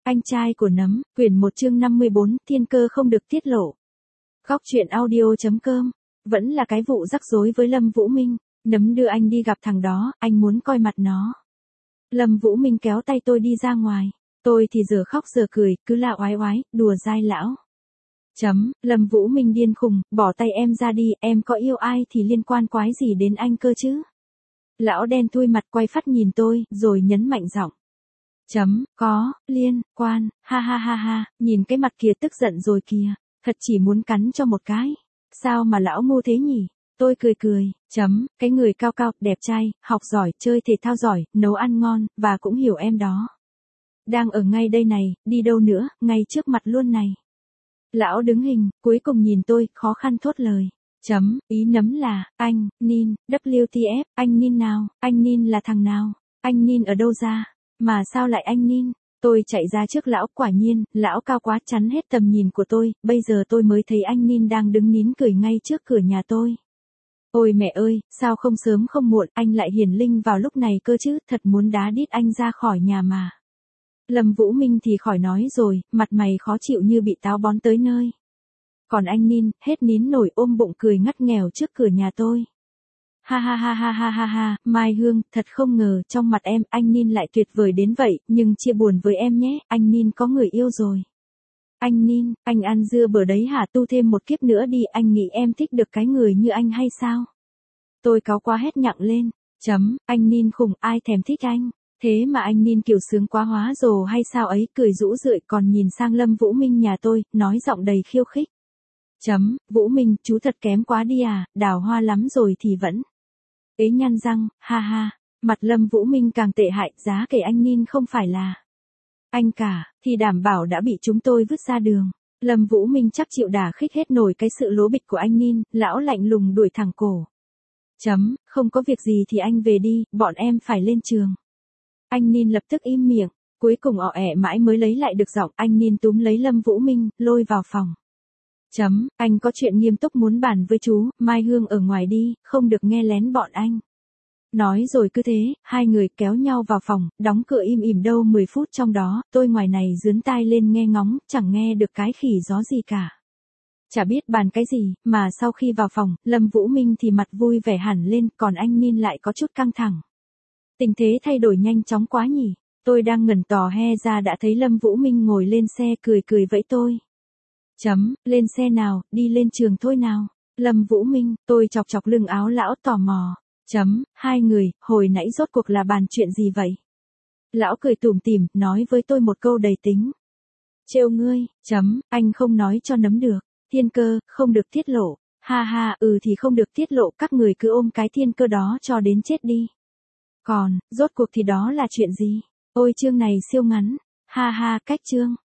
Anh trai của nấm, quyển 1 chương 54, thiên cơ không được tiết lộ. Góc truyện audio.com. Vẫn là cái vụ rắc rối với Lâm Vũ Minh. Nấm đưa anh đi gặp thằng đó, anh muốn coi mặt nó. Lâm Vũ Minh kéo tay tôi đi ra ngoài. Tôi thì giờ khóc giờ cười, cứ là oái oái, đùa dai lão. Lâm Vũ Minh điên khùng, bỏ tay em ra đi, em có yêu ai thì liên quan quái gì đến anh cơ chứ. Lão đen thui mặt quay phát nhìn tôi, rồi nhấn mạnh giọng. Có, liên, quan, ha ha ha ha, nhìn cái mặt kia tức giận rồi kìa, thật chỉ muốn cắn cho một cái. Sao mà lão ngu thế nhỉ? Tôi cười. Cái người cao cao, đẹp trai, học giỏi, chơi thể thao giỏi, nấu ăn ngon, và cũng hiểu em đó. Đang ở ngay đây này, đi đâu nữa, ngay trước mặt luôn này. Lão đứng hình, cuối cùng nhìn tôi, khó khăn thốt lời. Ý nấm là, anh, Nin, WTF, anh Nin nào, anh Nin là thằng nào, anh Nin ở đâu ra? Mà sao lại anh Nin? Tôi chạy ra trước lão, quả nhiên, lão cao quá chắn hết tầm nhìn của tôi, bây giờ tôi mới thấy anh Nin đang đứng nín cười ngay trước cửa nhà tôi. Ôi mẹ ơi, sao không sớm không muộn, anh lại hiển linh vào lúc này cơ chứ, thật muốn đá đít anh ra khỏi nhà mà. Lâm Vũ Minh thì khỏi nói rồi, mặt mày khó chịu như bị táo bón tới nơi. Còn anh Nin, hết nín nổi ôm bụng cười ngắt nghèo trước cửa nhà tôi. Ha ha ha ha ha ha ha, Mai Hương, thật không ngờ trong mặt em, anh Nin lại tuyệt vời đến vậy, nhưng chia buồn với em nhé, anh Nin có người yêu rồi. Anh Nin, anh ăn dưa bở đấy hả, tu thêm một kiếp nữa đi, anh nghĩ em thích được cái người như anh hay sao? Tôi cáu quá hét nhặng lên. Anh Nin khùng, ai thèm thích anh? Thế mà anh Nin kiểu sướng quá hóa rồ hay sao ấy, cười rũ rượi còn nhìn sang Lâm Vũ Minh nhà tôi, nói giọng đầy khiêu khích. Vũ Minh, chú thật kém quá đi à, đào hoa lắm rồi thì vẫn. Ế nhăn răng, ha ha, mặt Lâm Vũ Minh càng tệ hại, giá kể anh Nin không phải là anh cả, thì đảm bảo đã bị chúng tôi vứt ra đường. Lâm Vũ Minh chắc chịu đả khích hết nổi cái sự lố bịch của anh Nin, lão lạnh lùng đuổi thẳng cổ. Không có việc gì thì anh về đi, bọn em phải lên trường. Anh Nin lập tức im miệng, cuối cùng ọ ẹ mãi mới lấy lại được giọng, anh Nin túm lấy Lâm Vũ Minh, lôi vào phòng. Anh có chuyện nghiêm túc muốn bàn với chú, Mai Hương ở ngoài đi, không được nghe lén bọn anh. Nói rồi cứ thế, hai người kéo nhau vào phòng, đóng cửa im ỉm đâu 10 phút trong đó, tôi ngoài này dướn tai lên nghe ngóng, chẳng nghe được cái khỉ gió gì cả. Chả biết bàn cái gì, mà sau khi vào phòng, Lâm Vũ Minh thì mặt vui vẻ hẳn lên, còn anh Nin lại có chút căng thẳng. Tình thế thay đổi nhanh chóng quá nhỉ, tôi đang ngẩn tò he ra đã thấy Lâm Vũ Minh ngồi lên xe cười vẫy tôi. Lên xe nào, đi lên trường thôi nào. Lâm Vũ Minh, tôi chọc lưng áo lão tò mò. Hai người, hồi nãy rốt cuộc là bàn chuyện gì vậy? Lão cười tủm tỉm, nói với tôi một câu đầy tính. Trêu ngươi, anh không nói cho nấm được. Thiên cơ, không được tiết lộ. Ha ha, thì không được tiết lộ, các người cứ ôm cái thiên cơ đó cho đến chết đi. Còn, rốt cuộc thì đó là chuyện gì? Ôi chương này siêu ngắn. Ha ha, cách chương.